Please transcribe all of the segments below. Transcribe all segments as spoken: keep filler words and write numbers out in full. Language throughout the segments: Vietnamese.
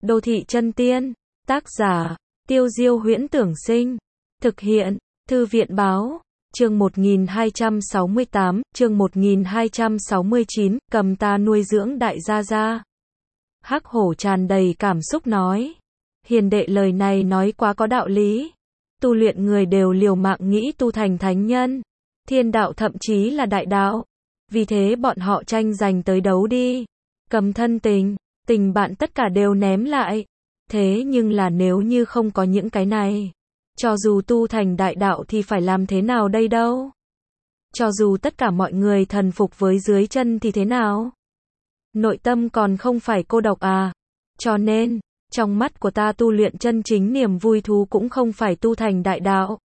Đô thị chân tiên. Tác giả, Tiêu Diêu Huyễn Tưởng Sinh. Thực hiện, Thư viện Báo. Chương một nghìn hai trăm sáu mươi tám, chương một nghìn hai trăm sáu mươi chín, cầm ta nuôi dưỡng đại gia gia. Hắc hổ tràn đầy cảm xúc nói. Hiền đệ lời này nói quá có đạo lý. Tu luyện người đều liều mạng nghĩ tu thành thánh nhân, thiên đạo thậm chí là đại đạo. Vì thế bọn họ tranh giành tới đấu đi. Cầm thân tình, tình bạn tất cả đều ném lại. Thế nhưng là nếu như không có những cái này, cho dù tu thành đại đạo thì phải làm thế nào đây đâu? Cho dù tất cả mọi người thần phục với dưới chân thì thế nào? Nội tâm còn không phải cô độc à? Cho nên, trong mắt của ta tu luyện chân chính niềm vui thú cũng không phải tu thành đại đạo,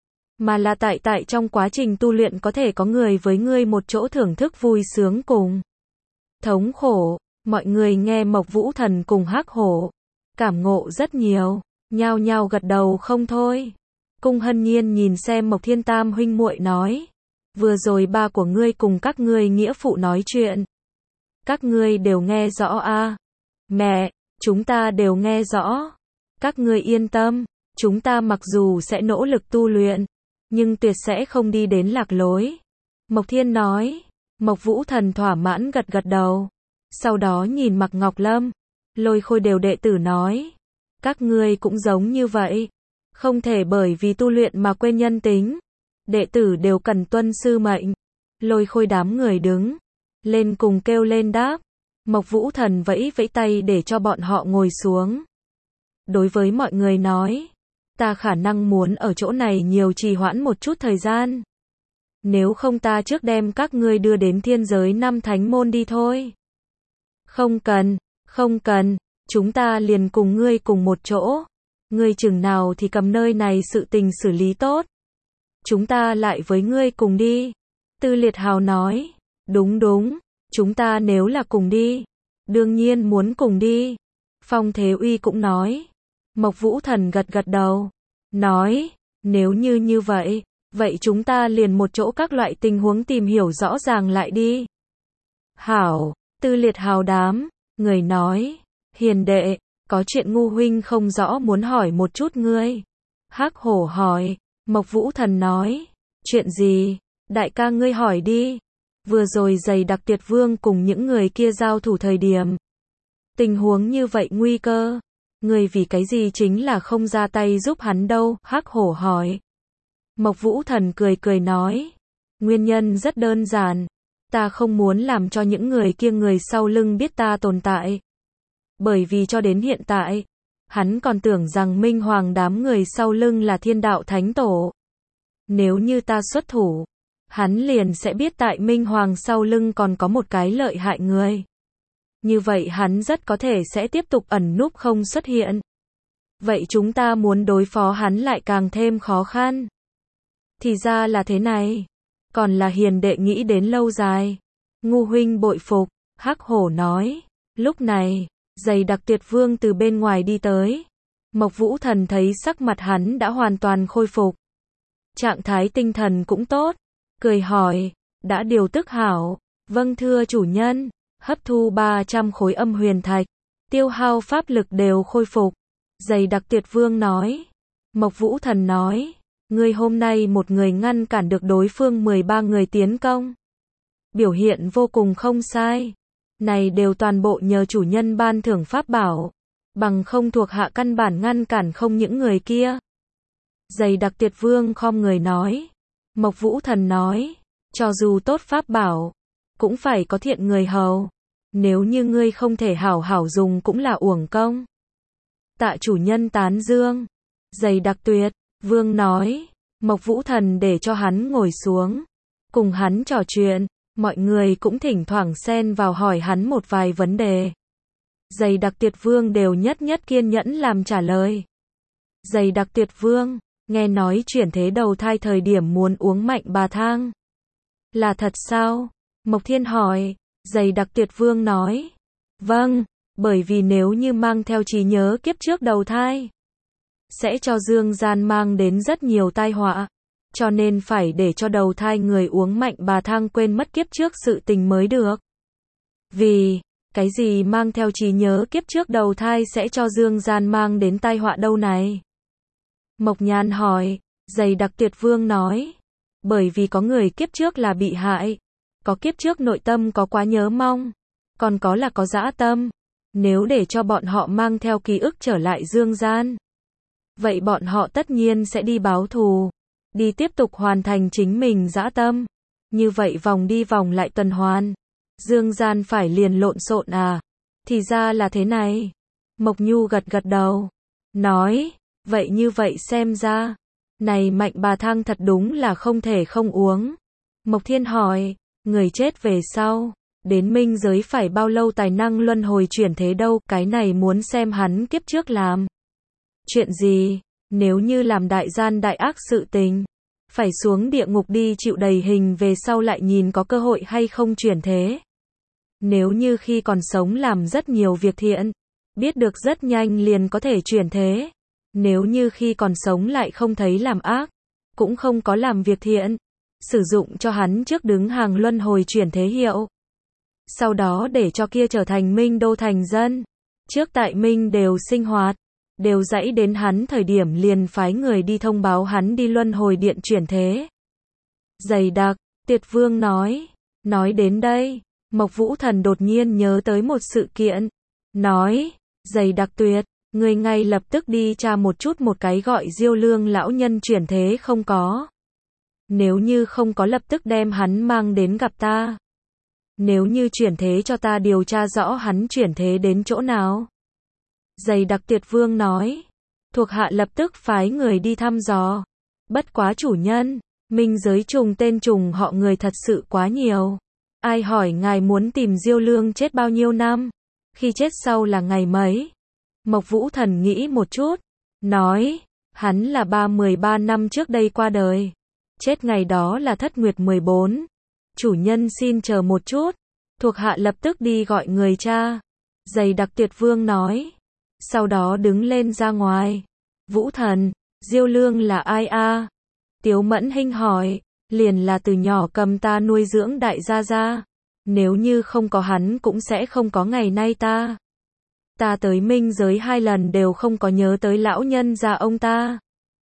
mà là tại tại trong quá trình tu luyện có thể có người với ngươi một chỗ thưởng thức vui sướng cùng thống khổ. Mọi người nghe Mộc Vũ Thần cùng Hắc Hổ cảm ngộ rất nhiều, nhao nhao gật đầu không thôi. Cung Hân Nhiên nhìn xem Mộc Thiên Tam huynh muội nói, vừa rồi ba của ngươi cùng các ngươi nghĩa phụ nói chuyện, các ngươi đều nghe rõ à? Mẹ, chúng ta đều nghe rõ. Các ngươi yên tâm, chúng ta mặc dù sẽ nỗ lực tu luyện, nhưng tuyệt sẽ không đi đến lạc lối. Mộc Thiên nói. Mộc Vũ Thần thỏa mãn gật gật đầu. Sau đó nhìn Mạc Ngọc Lâm, Lôi Khôi đều đệ tử nói, các ngươi cũng giống như vậy, không thể bởi vì tu luyện mà quên nhân tính. Đệ tử đều cần tuân sư mệnh. Lôi Khôi đám người đứng lên cùng kêu lên đáp. Mộc Vũ Thần vẫy vẫy tay để cho bọn họ ngồi xuống. Đối với mọi người nói, ta khả năng muốn ở chỗ này nhiều trì hoãn một chút thời gian. Nếu không ta trước đem các ngươi đưa đến thiên giới năm thánh môn đi thôi. Không cần, không cần, chúng ta liền cùng ngươi cùng một chỗ. Ngươi chừng nào thì cầm nơi này sự tình xử lý tốt, chúng ta lại với ngươi cùng đi. Tư Liệt Hào nói, đúng đúng, chúng ta nếu là cùng đi, đương nhiên muốn cùng đi. Phong Thế Uy cũng nói. Mộc Vũ Thần gật gật đầu, nói, nếu như như vậy, vậy chúng ta liền một chỗ các loại tình huống tìm hiểu rõ ràng lại đi. Hảo. Tư Liệt Hào đám người nói, hiền đệ, có chuyện ngu huynh không rõ muốn hỏi một chút ngươi. Hắc Hổ hỏi. Mộc Vũ Thần nói, chuyện gì? Đại ca ngươi hỏi đi. Vừa rồi Dày Đặc Tuyệt Vương cùng những người kia giao thủ thời điểm, tình huống như vậy nguy cơ, ngươi vì cái gì chính là không ra tay giúp hắn đâu? Hắc Hổ hỏi. Mộc Vũ Thần cười cười nói, nguyên nhân rất đơn giản, ta không muốn làm cho những người kia người sau lưng biết ta tồn tại. Bởi vì cho đến hiện tại, hắn còn tưởng rằng Minh Hoàng đám người sau lưng là Thiên Đạo Thánh Tổ. Nếu như ta xuất thủ, hắn liền sẽ biết tại Minh Hoàng sau lưng còn có một cái lợi hại người. Như vậy hắn rất có thể sẽ tiếp tục ẩn núp không xuất hiện. Vậy chúng ta muốn đối phó hắn lại càng thêm khó khăn. Thì ra là thế này. Còn là hiền đệ nghĩ đến lâu dài. Ngu huynh bội phục. Hắc Hổ nói. Lúc này, Dày Đặc Tuyệt Vương từ bên ngoài đi tới. Mộc Vũ Thần thấy sắc mặt hắn đã hoàn toàn khôi phục, trạng thái tinh thần cũng tốt, cười hỏi, đã điều tức hảo? Vâng thưa chủ nhân. Hấp thu ba trăm khối âm huyền thạch, tiêu hao pháp lực đều khôi phục. Dày Đặc Tuyệt Vương nói. Mộc Vũ Thần nói, ngươi hôm nay một người ngăn cản được đối phương mười ba người tiến công, biểu hiện vô cùng không sai. Này đều toàn bộ nhờ chủ nhân ban thưởng pháp bảo, bằng không thuộc hạ căn bản ngăn cản không những người kia. Dày Đặc Tuyệt Vương khom người nói. Mộc Vũ Thần nói, cho dù tốt pháp bảo, cũng phải có thiện người hầu. Nếu như ngươi không thể hảo hảo dùng cũng là uổng công. Tạ chủ nhân tán dương. Dày Đặc Tuyệt Vương nói. Mộc Vũ Thần để cho hắn ngồi xuống, cùng hắn trò chuyện. Mọi người cũng thỉnh thoảng xen vào hỏi hắn một vài vấn đề. Dày Đặc Tuyệt Vương đều nhất nhất kiên nhẫn làm trả lời. Dày Đặc Tuyệt Vương, nghe nói chuyển thế đầu thai thời điểm muốn uống mạnh bà thang. Là thật sao? Mộc Thiên hỏi. Dày Đặc Tuyệt Vương nói. Vâng, bởi vì nếu như mang theo trí nhớ kiếp trước đầu thai, sẽ cho dương gian mang đến rất nhiều tai họa. Cho nên phải để cho đầu thai người uống mạnh bà thang quên mất kiếp trước sự tình mới được. Vì Cái gì mang theo trí nhớ kiếp trước đầu thai sẽ cho dương gian mang đến tai họa đâu này? Mộc Nhan hỏi, Dày Đặc Tuyệt Vương nói, bởi vì có người kiếp trước là bị hại, có kiếp trước nội tâm có quá nhớ mong, còn có là có dã tâm, nếu để cho bọn họ mang theo ký ức trở lại dương gian, vậy bọn họ tất nhiên sẽ đi báo thù, đi tiếp tục hoàn thành chính mình dã tâm, như vậy vòng đi vòng lại tuần hoàn, dương gian phải liền lộn xộn à, thì ra là thế này. Mộc Nhu gật gật đầu, nói, vậy như vậy xem ra, này mạnh bà thang thật đúng là không thể không uống. Mộc Thiên hỏi, người chết về sau, đến minh giới phải bao lâu tài năng luân hồi chuyển thế đâu, cái này muốn xem hắn kiếp trước làm chuyện gì, nếu như làm đại gian đại ác sự tình, phải xuống địa ngục đi chịu đầy hình về sau lại nhìn có cơ hội hay không chuyển thế. Nếu như khi còn sống làm rất nhiều việc thiện, biết được rất nhanh liền có thể chuyển thế. Nếu như khi còn sống lại không thấy làm ác, cũng không có làm việc thiện, sử dụng cho hắn trước đứng hàng luân hồi chuyển thế hiệu. Sau đó để cho kia trở thành minh đô thành dân. Trước tại minh đều sinh hoạt, đều dãy đến hắn thời điểm liền phái người đi thông báo hắn đi luân hồi điện chuyển thế. Dày Đặc, Tuyệt Vương nói, nói đến đây, Mộc Vũ Thần đột nhiên nhớ tới một sự kiện, nói, Dày Đặc Tuyệt, người ngay lập tức đi tra một chút một cái gọi Diêu Lương lão nhân chuyển thế không có. Nếu như không có lập tức đem hắn mang đến gặp ta. Nếu như chuyển thế cho ta điều tra rõ hắn chuyển thế đến chỗ nào. Dày Đặc Tuyệt Vương nói, thuộc hạ lập tức phái người đi thăm dò. Bất quá chủ nhân, minh giới trùng tên trùng họ người thật sự quá nhiều. Ai hỏi ngài muốn tìm Diêu Lương chết bao nhiêu năm? Khi chết sau là ngày mấy? Mộc Vũ Thần nghĩ một chút, nói, hắn là ba mươi ba năm trước đây qua đời. Chết ngày đó là Thất Nguyệt mười bốn. Chủ nhân xin chờ một chút, thuộc hạ lập tức đi gọi người cha. Dày Đặc Tuyệt Vương nói, sau đó đứng lên ra ngoài. Vũ Thần, Diêu Lương là ai a? Tiếu Mẫn Hinh hỏi, liền là từ nhỏ cầm ta nuôi dưỡng đại gia gia. Nếu như không có hắn cũng sẽ không có ngày nay ta. Ta tới minh giới hai lần đều không có nhớ tới lão nhân gia ông ta.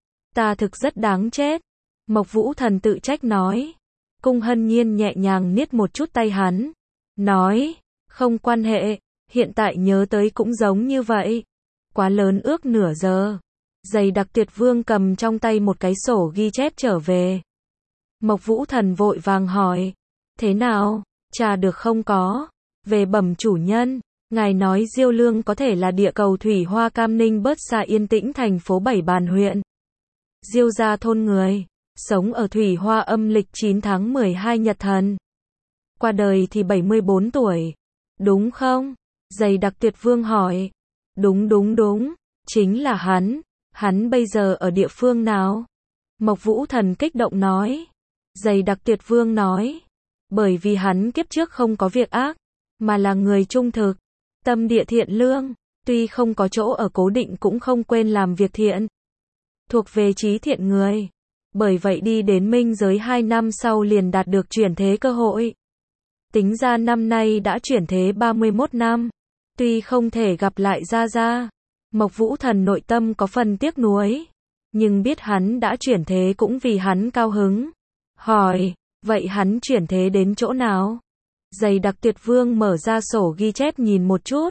Ta thực rất đáng chết. Mộc Vũ Thần tự trách nói. Cung Hân Nhiên nhẹ nhàng niết một chút tay hắn. Nói, không quan hệ, hiện tại nhớ tới cũng giống như vậy. Quá lớn ước nửa giờ. Dày Đặc Tuyệt Vương cầm trong tay một cái sổ ghi chép trở về. Mộc Vũ Thần vội vàng hỏi. Thế nào, trà được không có? Về bẩm chủ nhân. Ngài nói Diêu Lương có thể là địa cầu Thủy Hoa Cam Ninh bớt xa Yên Tĩnh thành phố Bảy Bàn huyện. Diêu gia thôn người, sống ở Thủy Hoa âm lịch chín tháng mười hai nhật thần. Qua đời thì bảy mươi bốn tuổi. Đúng không? Dày Đặc Tuyệt Vương hỏi. Đúng đúng đúng, chính là hắn. Hắn bây giờ ở địa phương nào? Mộc Vũ Thần kích động nói. Dày Đặc Tuyệt Vương nói. Bởi vì hắn kiếp trước không có việc ác, mà là người trung thực. Tâm địa thiện lương, tuy không có chỗ ở cố định cũng không quên làm việc thiện. Thuộc về trí thiện người. Bởi vậy đi đến minh giới hai năm sau liền đạt được chuyển thế cơ hội. Tính ra năm nay đã chuyển thế ba mươi mốt năm. Tuy không thể gặp lại Gia Gia, Mộc Vũ Thần nội tâm có phần tiếc nuối. Nhưng biết hắn đã chuyển thế cũng vì hắn cao hứng. Hỏi, vậy hắn chuyển thế đến chỗ nào? Dày Đặc Tuyệt Vương mở ra sổ ghi chép nhìn một chút.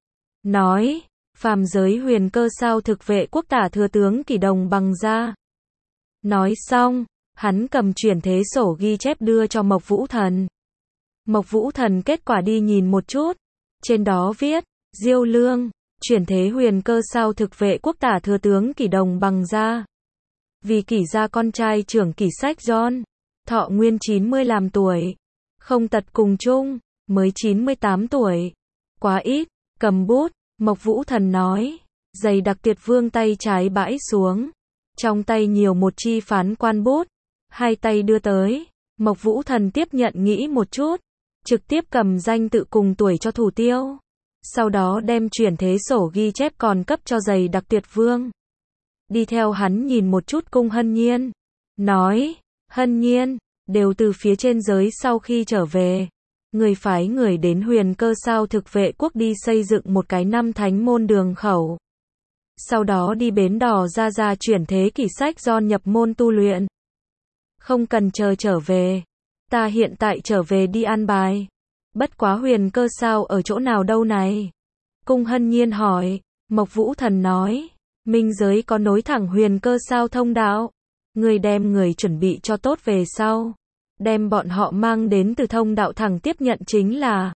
Nói, phàm giới huyền cơ sao thực vệ quốc tả thừa tướng Kỷ Đồng Bằng ra. Nói xong, hắn cầm chuyển thế sổ ghi chép đưa cho Mộc Vũ Thần. Mộc Vũ Thần kết quả đi nhìn một chút. Trên đó viết, Diêu Lương, chuyển thế huyền cơ sao thực vệ quốc tả thừa tướng Kỷ Đồng Bằng ra. Vì Kỷ gia con trai trưởng Kỷ Sách John, thọ nguyên chín mươi làm tuổi. Không tật cùng chung, mới chín mươi tám tuổi. Quá ít, cầm bút, Mộc Vũ Thần nói. Dày Đặc Tuyệt Vương tay trái bãi xuống. Trong tay nhiều một chi phán quan bút. Hai tay đưa tới. Mộc Vũ Thần tiếp nhận nghĩ một chút. Trực tiếp cầm danh tự cùng tuổi cho thủ tiêu. Sau đó đem chuyển thế sổ ghi chép còn cấp cho Dày Đặc Tuyệt Vương. Đi theo hắn nhìn một chút Cung Hân Nhiên. Nói, Hân Nhiên, đều từ phía trên giới sau khi trở về. người phái người đến Huyền Cơ Sao thực vệ quốc đi xây dựng một cái năm thánh môn đường khẩu. Sau đó đi bến đò ra ra chuyển thế kỷ sách Gion nhập môn tu luyện. Không cần chờ trở về. Ta hiện tại trở về đi an bài. Bất quá Huyền Cơ Sao ở chỗ nào đâu này? Cung Hân Nhiên hỏi. Mộc Vũ Thần nói. Minh giới có nối thẳng Huyền Cơ Sao thông đạo. Người đem người chuẩn bị cho tốt về sau. Đem bọn họ mang đến từ thông đạo thẳng tiếp nhận chính là.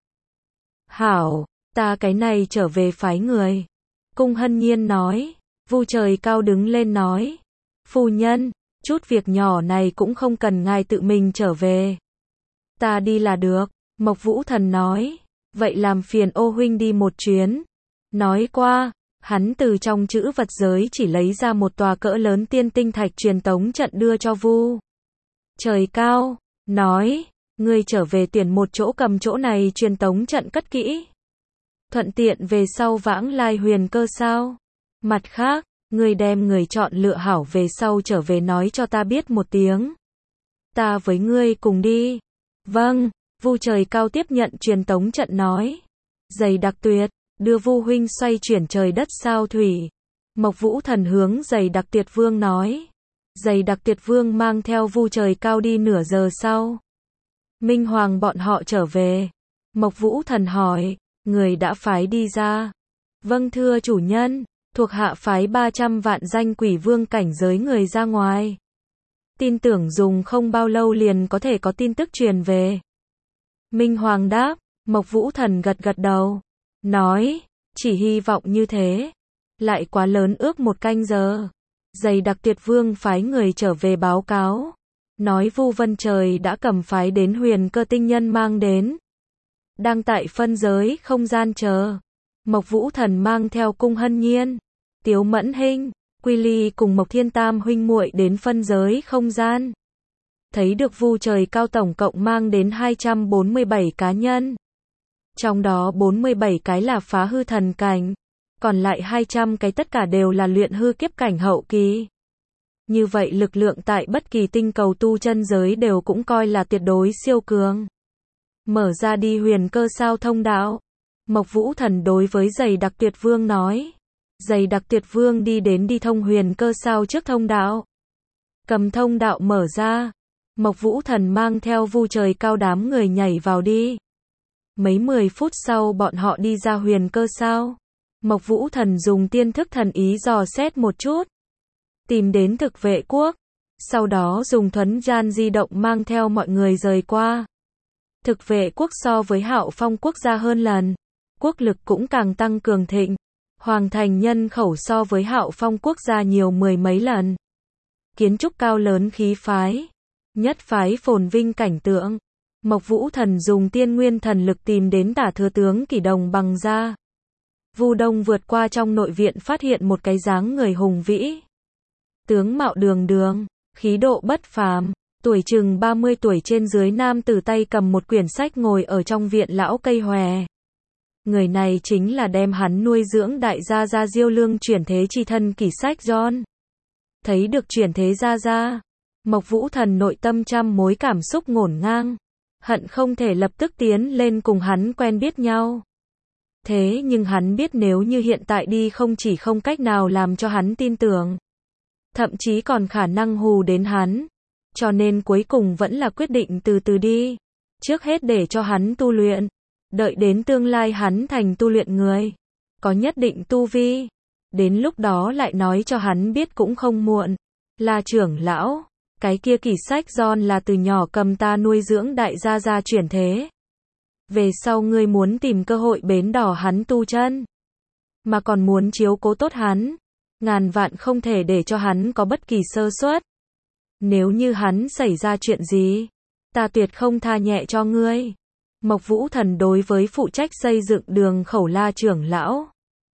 Hảo, ta cái này trở về phái người. Cung Hân Nhiên nói. Vu Trời Cao đứng lên nói. Phu nhân, chút việc nhỏ này cũng không cần ngài tự mình trở về. Ta đi là được, Mộc Vũ Thần nói. Vậy làm phiền ô huynh đi một chuyến. Nói qua, hắn từ trong chữ vật giới chỉ lấy ra một tòa cỡ lớn tiên tinh thạch truyền tống trận đưa cho Vu Trời Cao. Nói, ngươi trở về tuyển một chỗ cầm chỗ này truyền tống trận cất kỹ. Thuận tiện về sau vãng lai Huyền Cơ Sao. Mặt khác, ngươi đem người chọn lựa hảo về sau trở về nói cho ta biết một tiếng. Ta với ngươi cùng đi. Vâng, Vu Trời Cao tiếp nhận truyền tống trận nói. Dày đặc tuyệt, đưa Vu huynh xoay chuyển trời đất sao thủy. Mộc Vũ Thần hướng Dày đặc Tiệt Vương nói. Dày đặc Tiệt Vương mang theo Vu Trời Cao đi nửa giờ sau. Minh Hoàng bọn họ trở về. Mộc Vũ Thần hỏi, người đã phái đi ra. Vâng thưa chủ nhân, thuộc hạ phái ba trăm vạn danh quỷ vương cảnh giới người ra ngoài. Tin tưởng dùng không bao lâu liền có thể có tin tức truyền về. Minh Hoàng đáp, Mộc Vũ Thần gật gật đầu. Nói, chỉ hy vọng như thế. Lại quá lớn ước một canh giờ. Dày đặc Tiệt Vương phái người trở về báo cáo. Nói Vu Vân Trời đã cầm phái đến Huyền Cơ tinh nhân mang đến. Đang tại phân giới không gian chờ. Mộc Vũ Thần mang theo Cung Hân Nhiên, Tiếu Mẫn Hinh, Quy Ly cùng Mộc Thiên Tam huynh muội đến phân giới không gian. Thấy được Vu Trời Cao tổng cộng mang đến hai trăm bốn mươi bảy cá nhân. Trong đó bốn mươi bảy cái là phá hư thần cảnh. Còn lại hai trăm cái tất cả đều là luyện hư kiếp cảnh hậu kỳ. Như vậy lực lượng tại bất kỳ tinh cầu tu chân giới đều cũng coi là tuyệt đối siêu cường. Mở ra đi Huyền Cơ Sao thông đạo. Mộc Vũ Thần đối với Dày đặc Tuyệt Vương nói. Dày đặc Tuyệt Vương đi đến đi thông Huyền Cơ Sao trước thông đạo. Cầm thông đạo mở ra. Mộc Vũ Thần mang theo Vu Trời Cao đám người nhảy vào đi. Mấy mười phút sau bọn họ đi ra Huyền Cơ Sao. Mộc Vũ Thần dùng tiên thức thần ý dò xét một chút. Tìm đến thực vệ quốc. Sau đó dùng thuấn gian di động mang theo mọi người rời qua. Thực vệ quốc so với Hạo Phong quốc gia hơn lần. Quốc lực cũng càng tăng cường thịnh. Hoàng thành nhân khẩu so với Hạo Phong quốc gia nhiều mười mấy lần. Kiến trúc cao lớn khí phái. Nhất phái phồn vinh cảnh tượng. Mộc Vũ Thần dùng tiên nguyên thần lực tìm đến Tả Thừa tướng Kỷ Đồng Bằng ra. Vu Đông vượt qua trong nội viện phát hiện một cái dáng người hùng vĩ. Tướng mạo đường đường, khí độ bất phàm, tuổi chừng ba mươi tuổi trên dưới nam tử tay cầm một quyển sách ngồi ở trong viện lão cây hòe. Người này chính là đem hắn nuôi dưỡng đại gia gia Diêu Lương chuyển thế chi thân kỷ sách John. Thấy được chuyển thế gia gia, Mộc Vũ Thần nội tâm trăm mối cảm xúc ngổn ngang, hận không thể lập tức tiến lên cùng hắn quen biết nhau. Thế nhưng hắn biết nếu như hiện tại đi không chỉ không cách nào làm cho hắn tin tưởng, thậm chí còn khả năng hù đến hắn. Cho nên cuối cùng vẫn là quyết định từ từ đi. Trước hết để cho hắn tu luyện. Đợi đến tương lai hắn thành tu luyện người. Có nhất định tu vi. Đến lúc đó lại nói cho hắn biết cũng không muộn. Là trưởng lão. Cái kia kỷ sách John là từ nhỏ cầm ta nuôi dưỡng đại gia gia chuyển thế. Về sau ngươi muốn tìm cơ hội bến đỏ hắn tu chân. Mà còn muốn chiếu cố tốt hắn. Ngàn vạn không thể để cho hắn có bất kỳ sơ suất. Nếu như hắn xảy ra chuyện gì, ta tuyệt không tha nhẹ cho ngươi. Mộc Vũ Thần đối với phụ trách xây dựng đường khẩu La trưởng lão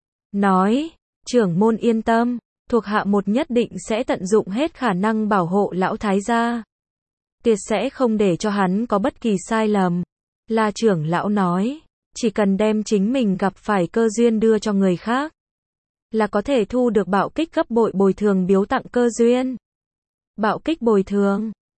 nói, trưởng môn yên tâm, thuộc hạ một nhất định sẽ tận dụng hết khả năng bảo hộ lão thái gia. Tuyệt sẽ không để cho hắn có bất kỳ sai lầm. La trưởng lão nói, chỉ cần đem chính mình gặp phải cơ duyên đưa cho người khác, là có thể thu được bạo kích gấp bội bồi thường biếu tặng cơ duyên. Bạo kích bồi thường,